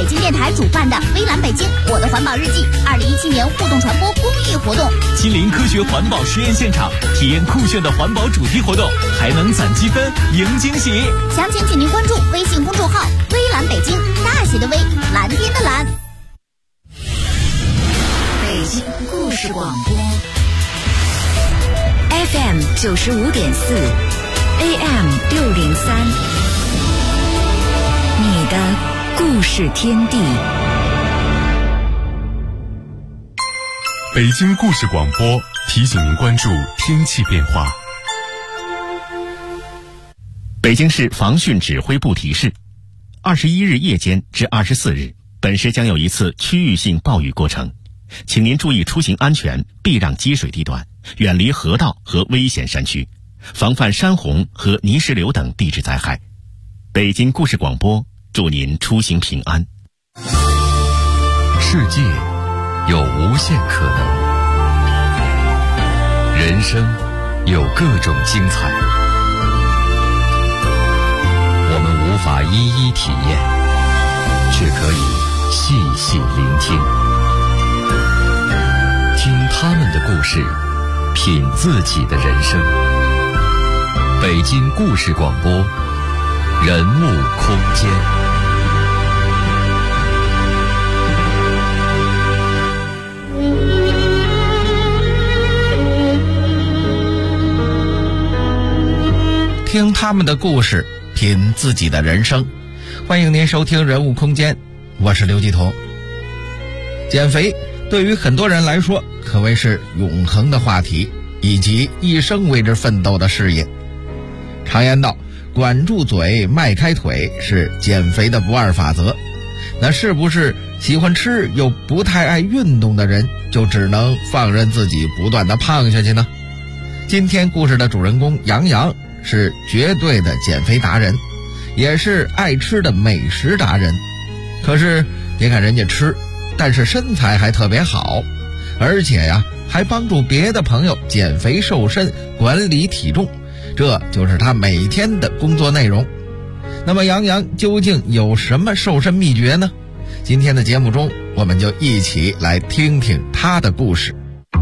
北京电台主办的微蓝北京我的环保日记2017年互动传播公益活动， 亲临科学环保实验现场，体验酷炫的环保主题活动，还能攒积分赢惊喜。 详情请您关注微信公众号微蓝北京，大写的微，蓝天的蓝。 北京故事广播 FM 95.4 AM 603，你的故事天地。 北京故事广播提醒您关注天气变化。 北京市防汛指挥部提示，21日夜间至24日，本市将有一次区域性暴雨过程，请您注意出行安全，避让积水地段，远离河道和危险山区，防范山洪和泥石流等地质灾害。北京故事广播祝您出行平安。 世界有无限可能，人生有各种精彩，我们无法一一体验，却可以细细聆听，听他们的故事，品自己的人生。北京故事广播，人物空间。 听他们的故事，品自己的人生。欢迎您收听人物空间，我是刘继彤。减肥对于很多人来说可谓是永恒的话题，以及一生为之奋斗的事业。常言道，管住嘴，迈开腿是减肥的不二法则。那是不是喜欢吃又不太爱运动的人，就只能放任自己不断的胖下去呢？今天故事的主人公杨洋是绝对的减肥达人，也是爱吃的美食达人。可是别看人家吃，但是身材还特别好，而且呀，还帮助别的朋友减肥瘦身，管理体重，这就是他每天的工作内容。那么杨洋究竟有什么瘦身秘诀呢？今天的节目中，我们就一起来听听他的故事。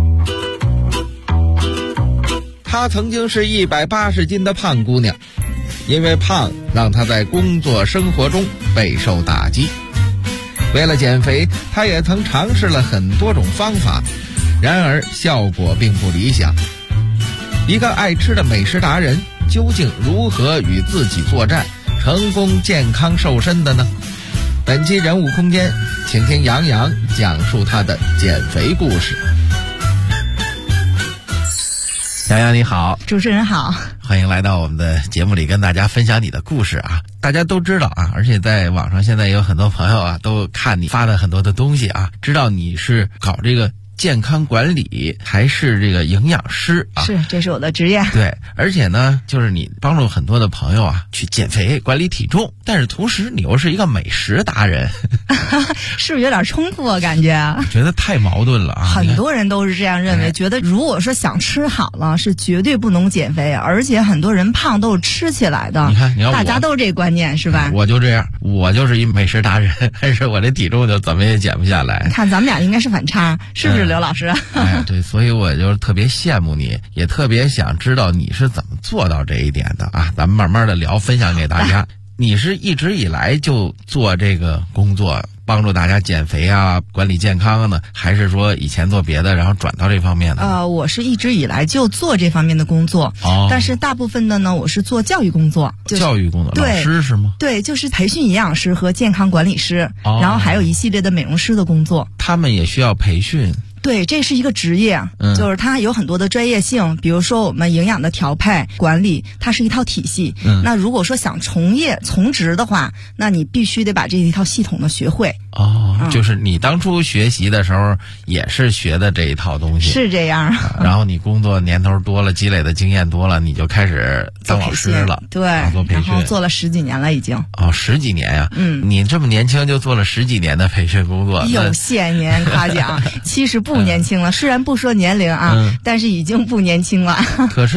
她曾经是180斤的胖姑娘，因为胖让她在工作生活中备受打击。为了减肥，她也曾尝试了很多种方法，然而效果并不理想。一个爱吃的美食达人，究竟如何与自己作战，成功健康瘦身的呢？本期人物空间，请听杨洋讲述她的减肥故事。杨洋你好。 主持人好， 欢迎来到我们的节目里跟大家分享你的故事啊。大家都知道啊，而且在网上现在有很多朋友啊都看你发的很多的东西啊，知道你是搞这个健康管理，还是这个营养师啊？ 是，这是我的职业。 对，而且呢，就是你帮助很多的朋友啊去减肥、管理体重，但是同时你又是一个美食达人， 是不是有点冲突啊？感觉我觉得太矛盾了啊！ 很多人都是这样认为，觉得如果说想吃好了，是绝对不能减肥，而且很多人胖都是吃起来的。 你看大家都是这个观念是吧？ 我就这样，我就是一美食达人，但是我这体重就怎么也减不下来。 看咱们俩应该是反差，是不是刘老师？ 哎，对，所以我就特别羡慕你，也特别想知道你是怎么做到这一点的啊！咱们慢慢的聊，分享给大家。你是一直以来就做这个工作，帮助大家减肥啊、管理健康呢，还是说以前做别的，然后转到这方面的？ 我是一直以来就做这方面的工作，但是大部分的呢，我是做教育工作。 教育工作， 对， 老师是吗？ 对，就是培训营养师和健康管理师，然后还有一系列的美容师的工作。 他们也需要培训。 对，这是一个职业，就是它有很多的专业性，比如说我们营养的调配管理，它是一套体系。那如果说想从职的话，那你必须得把这一套系统的学会。 就是你当初学习的时候也是学的这一套东西， 是这样。 然后你工作年头多了，积累的经验多了，你就开始当老师了。 对， 做培训， 然后做了10几年了已经。 10几年呀？你这么年轻就做了10几年的培训工作， 有谢您夸奖。其实不年轻了，虽然不说年龄啊，但是已经不年轻了。 可是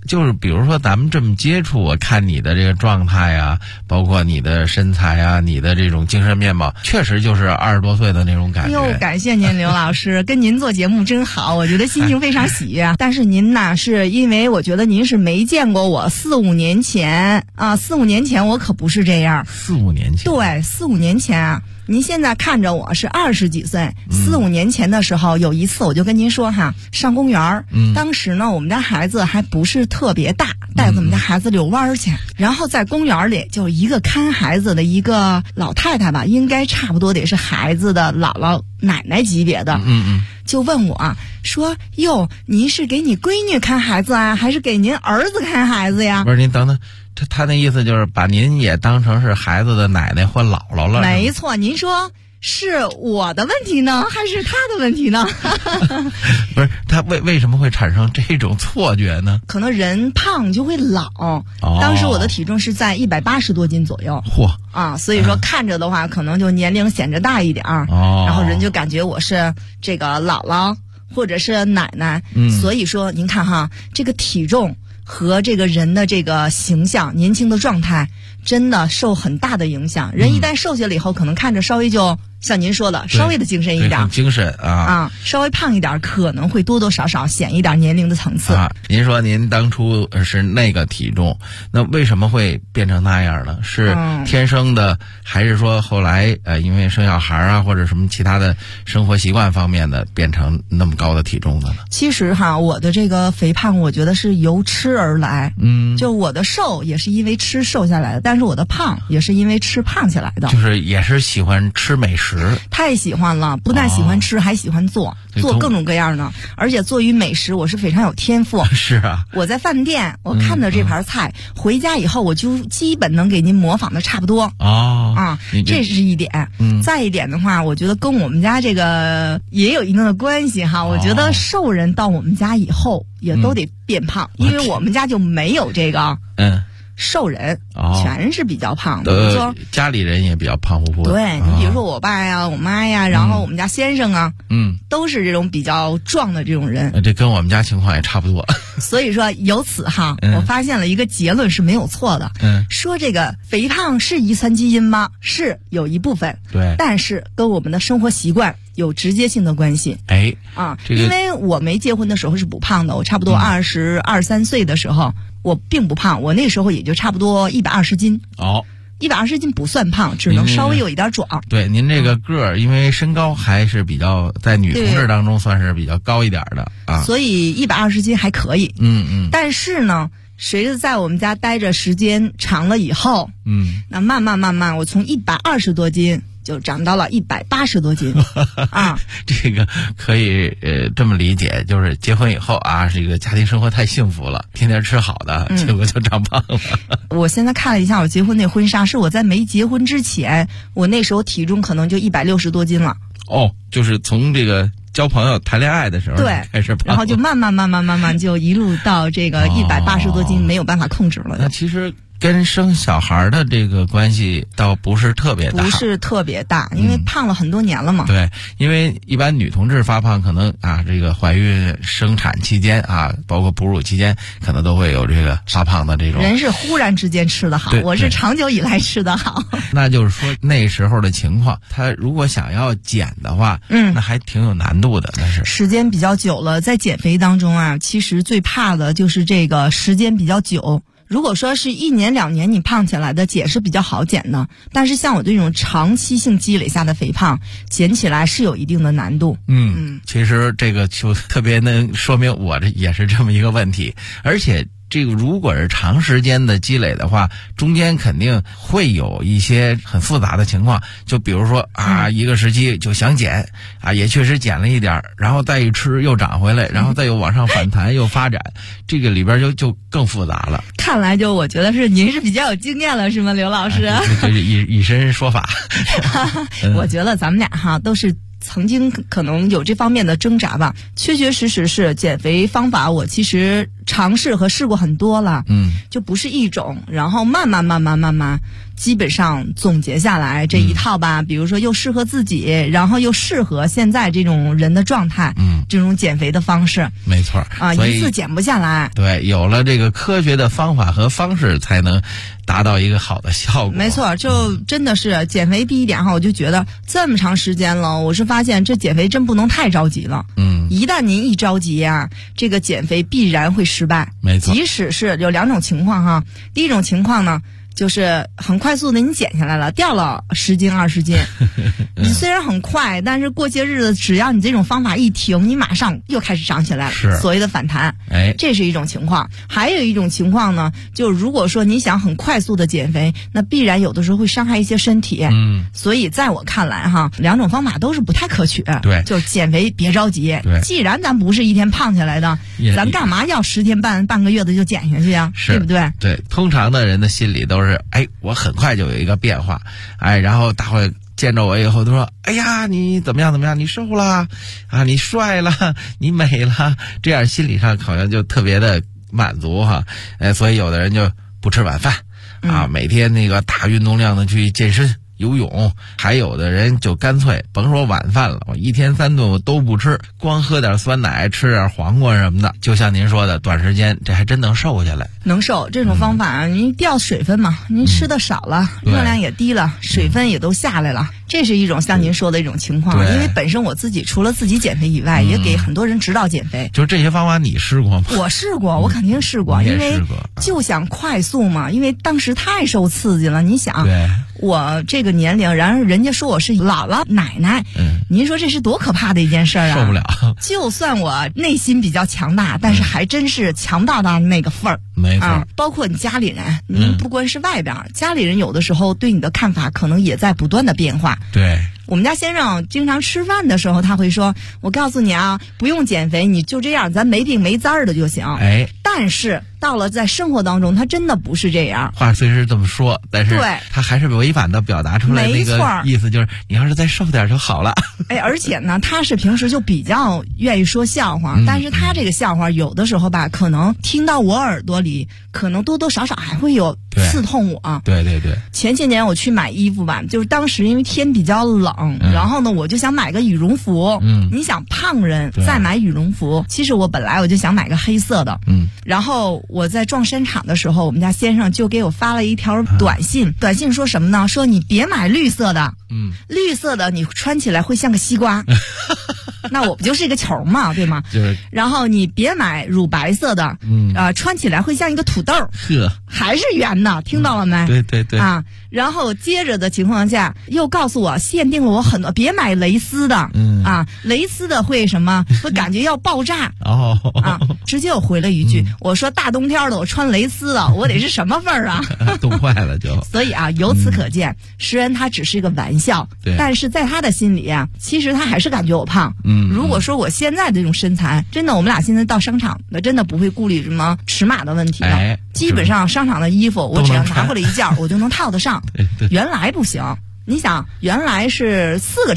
就是比如说咱们这么接触，我看你的这个状态啊，包括你的身材啊，你的这种精神面貌，确实就是20多岁的那种感觉。 哟，感谢您刘老师，跟您做节目真好，我觉得心情非常喜悦。但是您呢，是因为我觉得您是没见过我4、5年前啊，4、5年前我可不是这样。 4、5年前？ 对，4、5年前啊。您现在看着我是20几岁，4、5年前的时候，有一次我就跟您说哈，上公园，当时呢我们家孩子还不是特别大，带着我们家孩子遛弯去，然后在公园里就一个看孩子的一个老太太吧，应该差不多得是孩子的姥姥奶奶级别的，就问我说：“哟，您是给你闺女看孩子啊，还是给您儿子看孩子呀？” 不是，您等等。他那意思就是把您也当成是孩子的奶奶或姥姥了。 没错，您说是我的问题呢，还是他的问题呢？ 不是，他为什么会产生这种错觉呢？ 可能人胖就会老。当时我的体重是在180多斤左右。 嚯！ 啊，所以说看着的话，可能就年龄显着大一点儿。然后人就感觉我是这个姥姥或者是奶奶。所以说您看哈，这个体重和这个人的这个形象、年轻的状态，真的受很大的影响。人一旦瘦下来以后，可能看着稍微就像您说的，稍微的精神一点， 精神啊， 稍微胖一点，可能会多多少少显一点年龄的层次。 您说您当初是那个体重，那为什么会变成那样呢？是天生的，还是说后来因为生小孩啊，或者什么其他的生活习惯方面的，变成那么高的体重的呢？ 其实哈，我的这个肥胖，我觉得是由吃而来。就我的瘦也是因为吃瘦下来的，但是我的胖也是因为吃胖起来的。 就是也是喜欢吃美食。 太喜欢了，不但喜欢吃，还喜欢做各种各样的，而且做于美食我是非常有天赋。 是啊， 我在饭店我看到这盘菜，回家以后我就基本能给您模仿的差不多。这是一点。再一点的话，我觉得跟我们家这个也有一定的关系哈。我觉得瘦人到我们家以后也都得变胖，因为我们家就没有这个瘦人，全是比较胖的。说家里人也比较胖乎乎的。 对，你比如说我爸呀、我妈呀，然后我们家先生啊，都是这种比较壮的这种人。 这跟我们家情况也差不多。 所以说由此哈，我发现了一个结论是没有错的。说这个肥胖是遗传基因吗？是有一部分。 对， 但是跟我们的生活习惯有直接性的关系。因为我没结婚的时候是不胖的，我差不多22、23岁的时候。我并不胖，我那时候也就差不多120斤。120斤不算胖，只能稍微有一点壮。 对，您这个个儿，因为身高还是比较在女同志当中算是比较高一点的啊， 所以120斤还可以。但是呢，随着在我们家待着时间长了以后，那慢慢，我从120多斤。就长到了180多斤这个可以这么理解，就是结婚以后啊，这个家庭生活太幸福了，天天吃好的，结果就长胖了。 我现在看了一下我结婚那婚纱，是我在没结婚之前，我那时候体重可能就160多斤了。 就是从这个交朋友谈恋爱的时候开始胖， 然后就慢慢就一路到这个180多斤，没有办法控制了。 那其实跟生小孩的这个关系倒不是特别大， 不是特别大，因为胖了很多年了嘛。 对，因为一般女同志发胖，可能这个怀孕、生产期间包括哺乳期间，可能都会有这个发胖的这种。 人是忽然之间吃得好，我是长久以来吃得好。 那就是说那时候的情况，他如果想要减的话，那还挺有难度的。但是时间比较久了，在减肥当中其实最怕的就是这个时间比较久。如果说是1年2年你胖起来的，减是比较好减的，但是像我这种长期性积累下的肥胖，减起来是有一定的难度。 其实这个就特别能说明我这也是这么一个问题，而且这个如果是长时间的积累的话，中间肯定会有一些很复杂的情况，就比如说一个时期就想减也确实减了一点，然后再一吃又长回来，然后再又往上反弹又发展，这个里边就更复杂了。 看来就我觉得是您是比较有经验了，是吗，刘老师？ 这是以身说法。 我觉得咱们俩都是曾经可能有这方面的挣扎吧，确确实实是减肥方法，我其实尝试和试过很多了，就不是一种，然后慢慢，基本上总结下来这一套吧，比如说又适合自己，然后又适合现在这种人的状态，这种减肥的方式， 没错啊，一次减不下来。 对，有了这个科学的方法和方式，才能达到一个好的效果。 没错，就真的是减肥第一点哈，我就觉得这么长时间了，我是发现这减肥真不能太着急了。一旦您一着急啊，这个减肥必然会失败。 没错， 即使是有2种情况哈，第一种情况呢，就是很快速的你减下来了，掉了10斤20斤，你虽然很快，但是过些日子只要你这种方法一停，你马上又开始长起来了， 是所谓的反弹。这是一种情况。还有一种情况呢，就如果说你想很快速的减肥，那必然有的时候会伤害一些身体。所以在我看来哈，2种方法都是不太可取。 对， 就减肥别着急。 对， 既然咱不是一天胖起来的，咱干嘛要10天半个月的就减下去呀？对不对？ 对，通常的人的心里都是，我很快就有一个变化，然后大伙见着我以后都说，哎呀，你怎么样，你瘦了啊，你帅了，你美了，这样心理上好像就特别的满足哈。所以有的人就不吃晚饭啊，每天那个大运动量的去健身游泳，还有的人就干脆甭说晚饭了，我1天3顿我都不吃，光喝点酸奶，吃点黄瓜什么的，就像您说的，短时间这还真能瘦下来。 能瘦这种方法，您掉水分嘛，您吃的少了，热量也低了，水分也都下来了，这是一种像您说的一种情况。因为本身我自己除了自己减肥以外，也给很多人指导减肥。 就这些方法你试过吗？ 我试过，我肯定试过，因为就想快速嘛，因为当时太受刺激了。你想，我这个年龄，然后人家说我是姥姥奶奶，您说这是多可怕的一件事啊！ 受不了。 就算我内心比较强大，但是还真是强大到那个份儿。 没错， 包括你家里人，您不光是外边，家里人有的时候对你的看法可能也在不断的变化。 对。 我们家先生经常吃饭的时候，他会说：“我告诉你啊，不用减肥，你就这样，咱没病没灾儿的就行。”但是到了在生活当中，他真的不是这样。 话虽是这么说，但是他还是委婉的表达出来那个意思，就是你要是再瘦点就好了。 而且呢，他是平时就比较愿意说笑话，但是他这个笑话有的时候吧，可能听到我耳朵里，可能多多少少还会有刺痛我。 对。 前些年我去买衣服吧，就是当时因为天比较冷，然后呢，我就想买个羽绒服。你想胖人再买羽绒服，其实我本来我就想买个黑色的。然后我在撞衫场的时候，我们家先生就给我发了一条短信，短信说什么呢？说你别买绿色的，绿色的你穿起来会像个西瓜。那我不就是一个球嘛，对吗？然后你别买乳白色的，穿起来会像一个土豆。还是圆的，听到了没？ 对啊。然后接着的情况下，又告诉我限定了我很多，别买蕾丝的，蕾丝的会什么？会感觉要爆炸。直接我回了一句，我说大冬天的我穿蕾丝的，我得是什么味儿啊？ 冻坏了就。 所以啊，由此可见，虽然他只是一个玩笑，但是在他的心里啊，其实他还是感觉我胖。如果说我现在的这种身材，真的我们俩现在到商场，那真的不会顾虑什么尺码的问题了。基本上商场的衣服，我只要拿过来一件，我就能套得上。原来不行，你想，原来是4个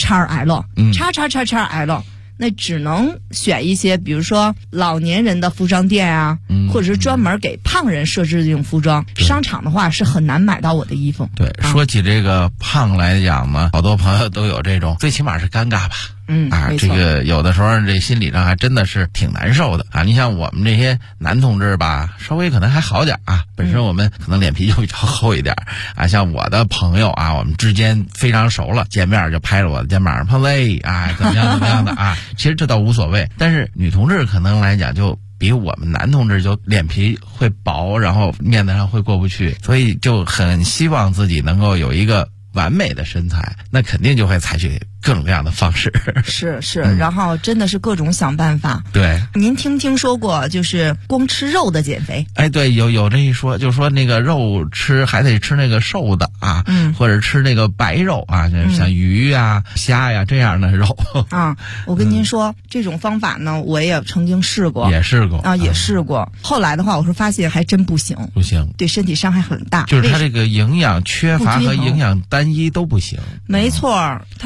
XL，XXXL。那只能选一些，比如说老年人的服装店啊，或者是专门给胖人设置的这种服装。商场的话是很难买到我的衣服。 对，说起这个胖来讲呢，好多朋友都有这种，最起码是尴尬吧。这个有的时候这心理上还真的是挺难受的啊！你像我们这些男同志吧，稍微可能还好点啊，本身我们可能脸皮就比较厚一点啊。像我的朋友啊，我们之间非常熟了，见面就拍着我的肩膀上，胖子啊，怎么样的啊？其实这倒无所谓，但是女同志可能来讲就比我们男同志就脸皮会薄，然后面子上会过不去，所以就很希望自己能够有一个完美的身材，那肯定就会采取各种各样的方式。 是，然后真的是各种想办法。 对， 您听说过就是光吃肉的减肥？ 对，有这一说，就说那个肉吃还得吃那个瘦的啊，或者吃那个白肉啊，像鱼啊、虾呀这样的肉啊。我跟您说，这种方法呢，我也曾经试过， 也试过。 后来的话，我是发现还真不行，对身体伤害很大。 就是它这个营养缺乏和营养单一都不行。 没错，它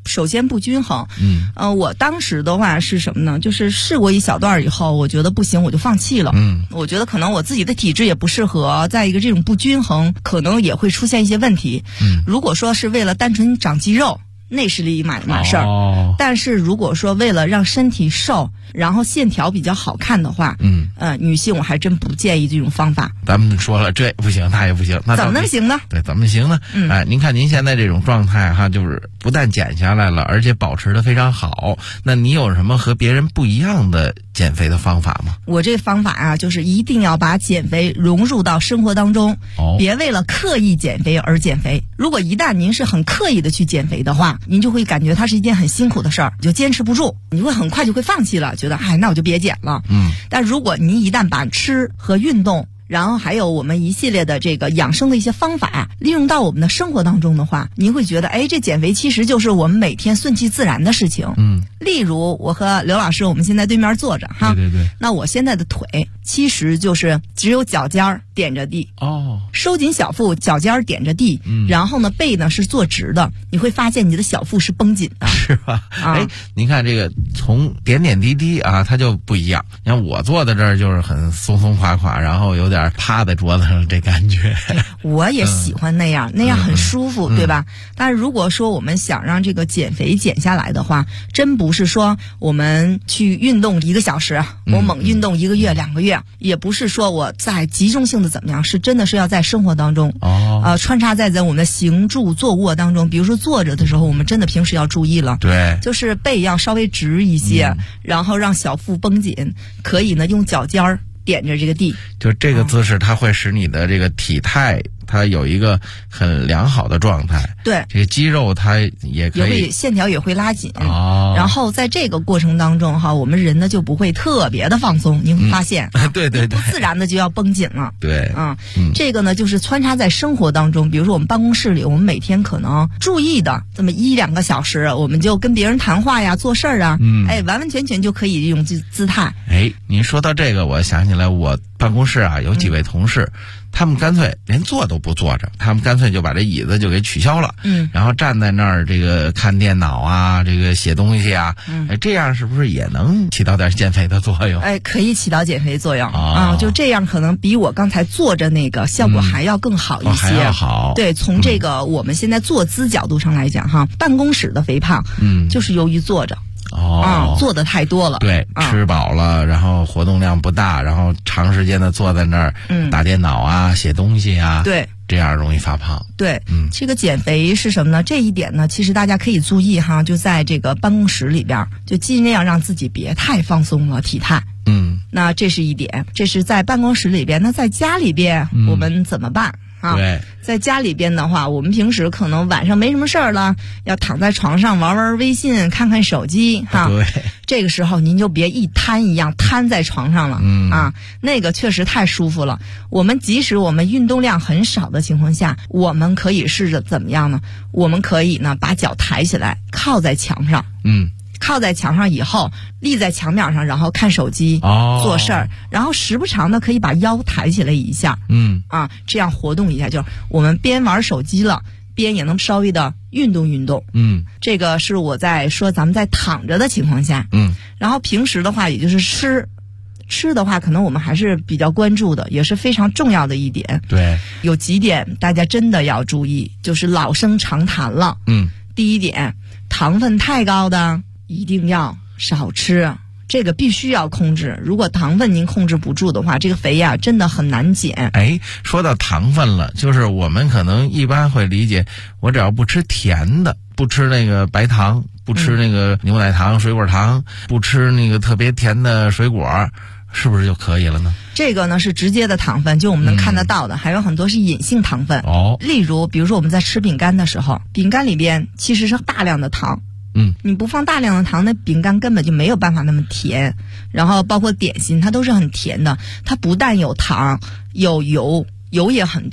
首先不均衡。我当时的话是什么呢？就是试过一小段以后，我觉得不行，我就放弃了。我觉得可能我自己的体质也不适合，再一个这种不均衡，可能也会出现一些问题。如果说是为了单纯长肌肉，那是一码事儿。但是如果说为了让身体瘦，然后线条比较好看的话，女性我还真不建议这种方法。 咱们说了这不行那也不行，那怎么能行呢？ 对，怎么行呢？您看您现在这种状态哈，就是不但减下来了，而且保持得非常好。那你有什么和别人不一样的减肥的方法吗？ 我这个方法啊，就是一定要把减肥融入到生活当中，别为了刻意减肥而减肥。如果一旦您是很刻意的去减肥的话，您就会感觉它是一件很辛苦的事儿，就坚持不住，你会很快就会放弃了，觉得那我就别减了。但如果您一旦把吃和运动，然后还有我们一系列的这个养生的一些方法利用到我们的生活当中的话，您会觉得这减肥其实就是我们每天顺其自然的事情。例如我和刘老师我们现在对面坐着哈， 对， 那我现在的腿其实就是只有脚尖儿点着地，收紧小腹，脚尖儿点着地，然后呢背呢是坐直的，你会发现你的小腹是绷紧的， 是吧？您看这个从点点滴滴啊，它就不一样。你看我坐在这儿就是很松松垮垮，然后有点趴在桌子上这感觉。 我也喜欢那样，那样很舒服，对吧？但是如果说我们想让这个减肥减下来的话，真不是说我们去运动1个小时，我猛运动1个月2个月，也不是说我在集中性的怎么样，是真的是要在生活当中穿插在我们的行住坐卧当中。比如说坐着的时候，我们真的平时要注意了， 对， 就是背要稍微直一些，然后让小腹绷紧，可以呢用脚尖儿点着这个地， 就这个姿势它会使你的这个体态它有一个很良好的状态， 对， 这个肌肉它也可以线条也会拉紧，然后在这个过程当中哈，我们人呢就不会特别的放松，你会发现， 对， 不自然的就要绷紧了， 对， 这个呢就是穿插在生活当中。比如说我们办公室里，我们每天可能注意的这么1-2个小时，我们就跟别人谈话呀、做事儿啊，完完全全就可以用姿态。 您说到这个，我想起来我办公室啊有几位同事，他们干脆连坐都不坐着，他们干脆就把这椅子就给取消了，然后站在那儿这个看电脑啊，这个写东西啊，这样是不是也能起到点减肥的作用？ 可以起到减肥作用就这样可能比我刚才坐着那个效果还要更好一些， 还要好。 对，从这个我们现在坐姿角度上来讲哈，办公室的肥胖，就是由于坐着。做的太多了， 对，吃饱了，然后活动量不大，然后长时间的坐在那儿，打电脑啊，写东西啊， 对， 这样容易发胖。 对，这个减肥是什么呢？这一点呢，其实大家可以注意哈，就在这个办公室里边，就尽量让自己别太放松了体态。那这是一点，这是在办公室里边。那在家里边，我们怎么办？ 对， 在家里边的话，我们平时可能晚上没什么事儿了，要躺在床上玩玩微信，看看手机哈。 对， 这个时候您就别一瘫一样瘫在床上了，那个确实太舒服了。即使我们运动量很少的情况下，我们可以试着怎么样呢？我们可以呢把脚抬起来，靠在墙上，靠在墙上以后，立在墙面上，然后看手机，做事儿，然后时不常的可以把腰抬起来一下，这样活动一下，就是我们边玩手机了，边也能稍微的运动运动。这个是我在说咱们在躺着的情况下，然后平时的话，也就是吃的话，可能我们还是比较关注的，也是非常重要的一点。 对， 有几点大家真的要注意，就是老生常谈了。第一点，糖分太高的一定要少吃，这个必须要控制。如果糖分您控制不住的话，这个肥呀真的很难减。 说到糖分了，就是我们可能一般会理解，我只要不吃甜的，不吃那个白糖，不吃那个牛奶糖、水果糖，不吃那个特别甜的水果，是不是就可以了呢？ 这个呢是直接的糖分，就我们能看得到的，还有很多是隐性糖分。例如比如说我们在吃饼干的时候，饼干里边其实是大量的糖。你不放大量的糖，那饼干根本就没有办法那么甜。然后包括点心，它都是很甜的，它不但有糖，有油也很大，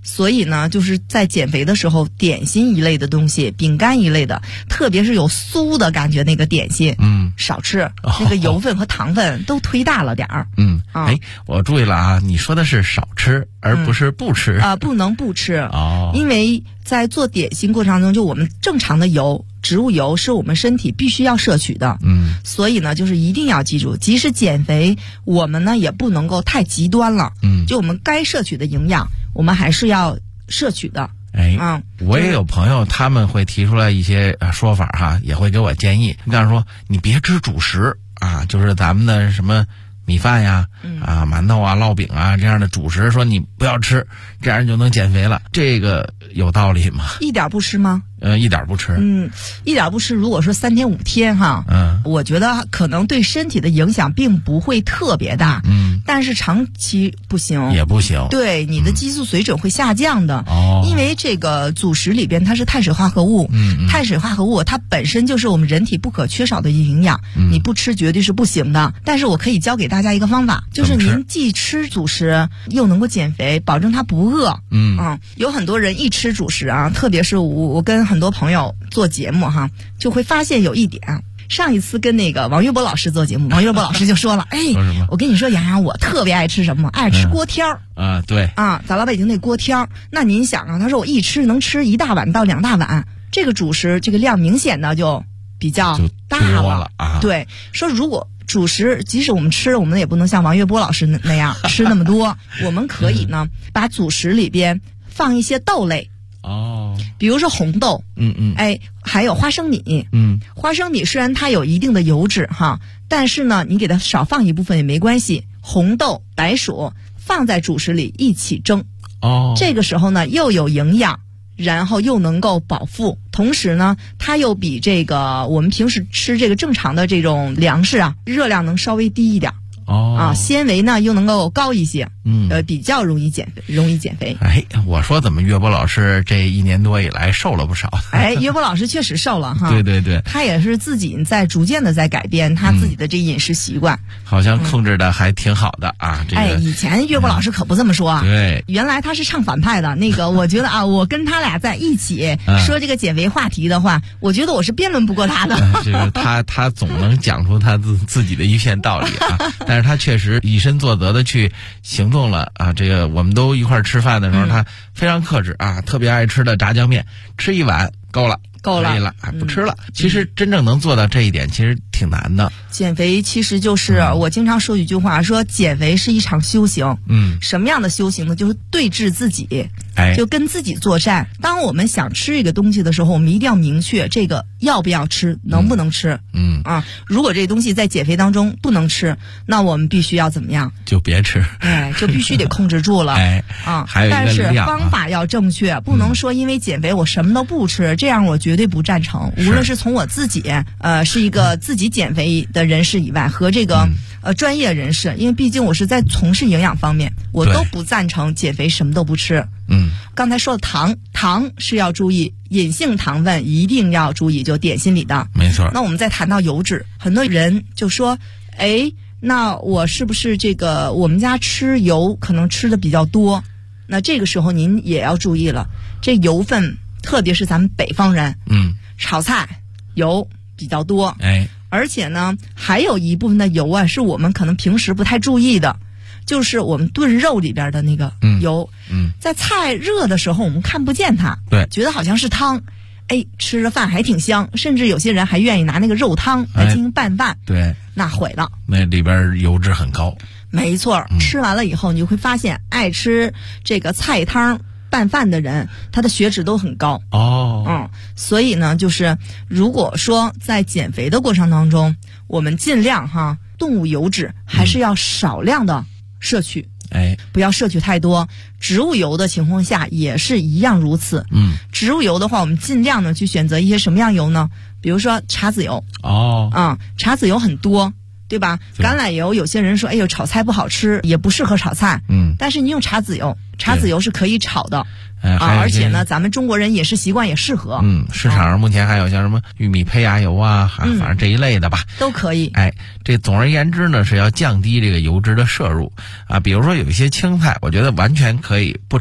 所以呢，就是在减肥的时候，点心一类的东西，饼干一类的，特别是有酥的感觉那个点心，少吃，那个油分和糖分都忒大了点儿。 我注意了啊，你说的是少吃，而不是不吃不能不吃因为在做点心过程中，就我们正常的油。植物油是我们身体必须要摄取的，所以呢，就是一定要记住，即使减肥，我们呢也不能够太极端了，就我们该摄取的营养，我们还是要摄取的。 我也有朋友，他们会提出来一些说法哈，也会给我建议，比方说你别吃主食啊，就是咱们的什么米饭呀，馒头啊、烙饼啊这样的主食，说你不要吃，这样就能减肥了，这个有道理吗？ 一点不吃吗？ 一点不吃。 一点不吃。如果说3天5天哈，我觉得可能对身体的影响并不会特别大，但是长期不行， 也不行。 对，你的激素水准会下降的。因为这个主食里边它是碳水化合物，碳水化合物它本身就是我们人体不可缺少的营养，你不吃绝对是不行的。但是我可以教给大家一个方法，就是您既吃主食又能够减肥，保证它不饿。有很多人一吃主食啊，特别是我跟很多朋友做节目哈，就会发现有一点。上一次跟那个王月波老师做节目，王月波老师就说了，我跟你说洋洋，我特别爱吃什么？爱吃锅贴儿。 对咱老北京那锅贴儿。那您想啊，他说我一吃能吃1大碗到2大碗，这个主食这个量明显的就比较大了啊。 对，说如果主食即使我们吃，我们也不能像王月波老师那样吃那么多，我们可以呢把主食里边放一些豆类。比如说红豆，还有花生米，花生米虽然它有一定的油脂哈，但是呢，你给它少放一部分也没关系。红豆、白薯放在主食里一起蒸，这个时候呢又有营养，然后又能够饱腹，同时呢，它又比这个我们平时吃这个正常的这种粮食啊，热量能稍微低一点。纤维呢又能够高一些，比较容易减肥。 我说怎么岳波老师这1年多以来瘦了不少？ 岳波老师确实瘦了哈。 对， 他也是自己在逐渐的在改变他自己的这饮食习惯， 好像控制的还挺好的啊。 以前岳波老师可不这么说啊。 对， 原来他是唱反派的。那个，我觉得啊，我跟他俩在一起说这个减肥话题的话，我觉得我是辩论不过他的。 这个他总能讲出他自己的一片道理啊。但是他确实以身作则的去行动了啊！这个我们都一块吃饭的时候，他非常克制啊，特别爱吃的炸酱面，吃1碗够了，可以了，不吃了。其实真正能做到这一点，其实挺难的。 减肥其实就是我经常说一句话，说减肥是一场修行。什么样的修行呢？就是对峙自己，就跟自己作战。当我们想吃一个东西的时候，我们一定要明确这个要不要吃，能不能吃。如果这个东西在减肥当中不能吃，那我们必须要怎么样？ 就别吃。 就必须得控制住了。 还有一个量， 但是方法要正确，不能说因为减肥我什么都不吃，这样我绝对不赞成。无论是从我自己是一个自己减肥的人士以外，和这个专业人士，因为毕竟我是在从事营养方面，我都不赞成减肥什么都不吃。刚才说的糖是要注意，隐性糖分一定要注意，就点心里的。 没错。 那我们再谈到油脂，很多人就说，那我是不是这个我们家吃油可能吃的比较多？那这个时候您也要注意了，这油分，特别是咱们北方人，炒菜油比较多，而且呢，还有一部分的油啊，是我们可能平时不太注意的，就是我们炖肉里边的那个油，在菜热的时候我们看不见它，觉得好像是汤，吃着饭还挺香，甚至有些人还愿意拿那个肉汤来进行拌饭，那毁了， 那里边油脂很高。 没错，吃完了以后你就会发现，爱吃这个菜汤拌饭的人，他的血脂都很高。所以呢，就是如果说在减肥的过程当中，我们尽量动物油脂还是要少量的摄取，不要摄取太多。植物油的情况下也是一样如此。植物油的话，我们尽量的去选择一些什么样油呢？比如说茶籽油。茶籽油很多，对吧？橄榄油，有些人说，炒菜不好吃，也不适合炒菜。但是你用茶籽油，茶籽油是可以炒的。而且呢，咱们中国人饮食习惯也适合。 市场上目前还有像什么玉米胚芽油啊，反正这一类的吧， 都可以。 这总而言之呢，是要降低这个油脂的摄入啊。比如说有一些青菜，我觉得完全可以不炒，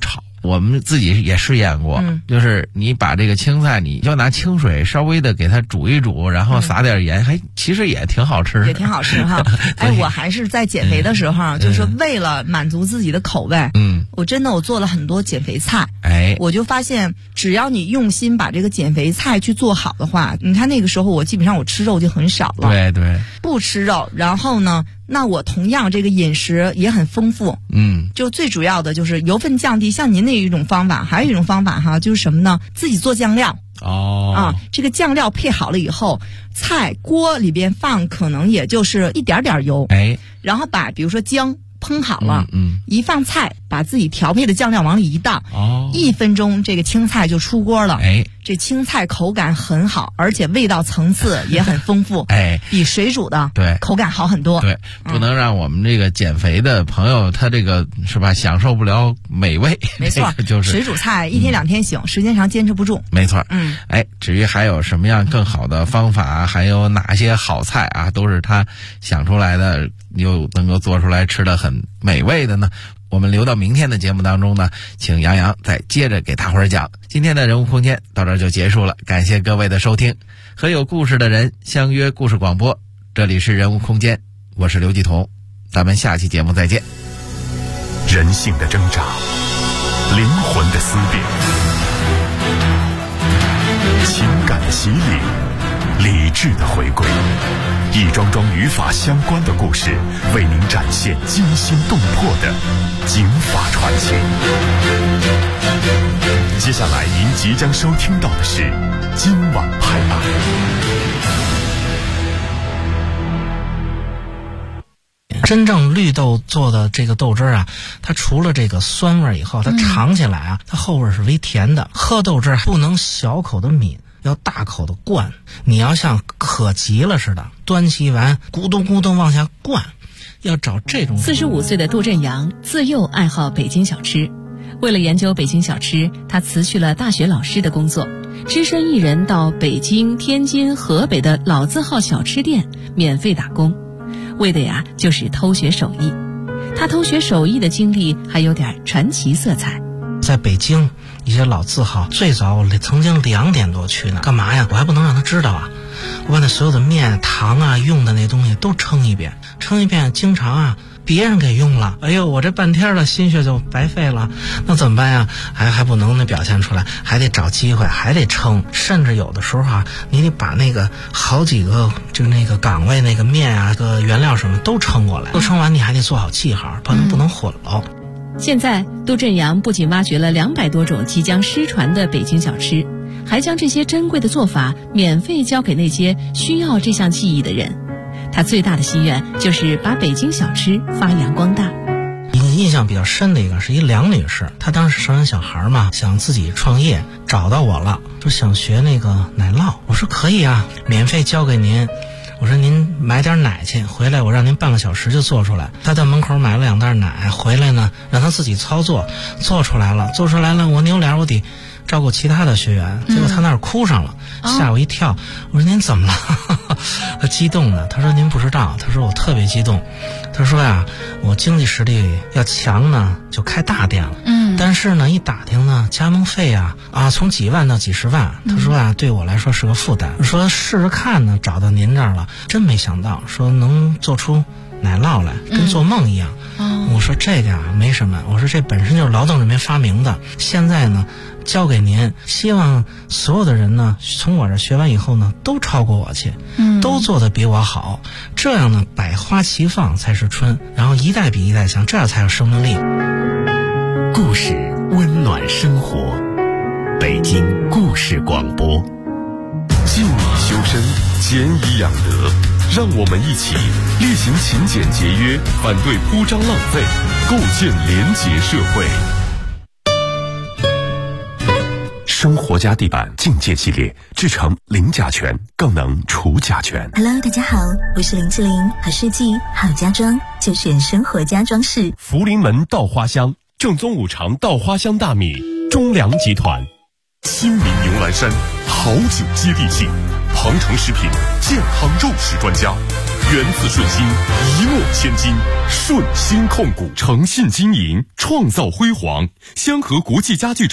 我们自己也试验过，就是你把这个青菜，你就拿清水稍微的给它煮一煮，然后撒点盐，其实也挺好吃， 也挺好吃哈。我还是在减肥的时候，就是为了满足自己的口味，我做了很多减肥菜，我就发现只要你用心把这个减肥菜去做好的话，你看那个时候我基本上我吃肉就很少了， 对， 不吃肉，然后呢，那我同样这个饮食也很丰富，就最主要的就是油分降低。像您那一种方法，还有一种方法哈，就是什么呢？自己做酱料。这个酱料配好了以后，菜锅里边放可能也就是一点点油，然后把比如说姜烹好了，一放菜，把自己调配的酱料往里一倒，1分钟这个青菜就出锅了。这青菜口感很好，而且味道层次也很丰富，比水煮的口感好很多。 对，不能让我们这个减肥的朋友他这个是吧享受不了美味。 没错，就是水煮菜1天2天行，时间长坚持不住。 没错，至于还有什么样更好的方法，还有哪些好菜啊，都是他想出来的，又能够做出来吃的很美味的呢？我们留到明天的节目当中呢，请杨洋再接着给大伙儿讲。今天的人物空间到这儿就结束了，感谢各位的收听，和有故事的人相约故事广播，这里是人物空间，我是刘继彤，咱们下期节目再见。 人性的挣扎，灵魂的思辨，情感的洗礼，理智的回归，一桩桩与法相关的故事，为您展现惊心动魄的警法传奇。接下来您即将收听到的是今晚拍案。 真正绿豆做的这个豆汁啊，它除了这个酸味以后，它尝起来啊，它后味是微甜的。喝豆汁不能小口的抿，要大口的灌，你要像渴急了似的，端起碗咕咚咕咚往下灌，要找这种。 45岁的杜振阳自幼爱好北京小吃，为了研究北京小吃，他辞去了大学老师的工作，只身一人到北京、天津、河北的老字号小吃店免费打工，为的呀就是偷学手艺。他偷学手艺的经历还有点传奇色彩。 在北京一些老字号，最早我曾经2点多去呢，干嘛呀？我还不能让他知道啊！我把那所有的面、糖啊、用的那东西都称一遍，经常啊别人给用了，哎呦，我这半天的心血就白费了，那怎么办呀？还不能表现出来，还得找机会，还得称，甚至有的时候啊，你得把那个好几个就那个岗位那个面啊、个原料什么都称过来，都称完你还得做好记号，不能混了。 现在杜振阳不仅挖掘了200多种即将失传的北京小吃，还将这些珍贵的做法免费交给那些需要这项技艺的人。他最大的心愿就是把北京小吃发扬光大。 印象比较深的一个是一梁女士，她当时生完小孩嘛，想自己创业，找到我了，说想学那个奶酪。我说可以啊，免费教给您。我说您买点奶去，回来我让您半个小时就做出来。他在门口买了2袋奶，回来呢让他自己操作，做出来了，我扭脸我得照顾其他的学员，结果他那儿哭上了，吓我一跳。我说您怎么了？他激动的，他说您不知道，他说我特别激动，他说呀，我经济实力要强呢，就开大店了。但是呢，一打听呢，加盟费啊从几万到几十万，他说啊，对我来说是个负担。我说试试看呢，找到您这儿了，真没想到，说能做出奶酪来，跟做梦一样。我说这个啊没什么，我说这本身就是劳动人民发明的，现在呢交给您，希望所有的人呢从我这学完以后呢都超过我去，都做得比我好，这样呢百花齐放才是春，然后一代比一代强，这样才有生命力。 故事温暖生活，北京故事广播。 敬以修身，俭以养德，让我们一起厉行勤俭节约，反对铺张浪费，构建廉洁社会。 生活家地板境界系列制成零甲醛，更能除甲醛。 Hello， 大家好，我是林志玲，好设计好家装就选生活家装饰。 福临门稻花香，正宗5常稻花香大米，中粮集团。新民牛栏山好酒接地气，鹏城食品健康肉食专家， 源自顺心，一诺千金。顺心控股，诚信经营，创造辉煌。香河国际家具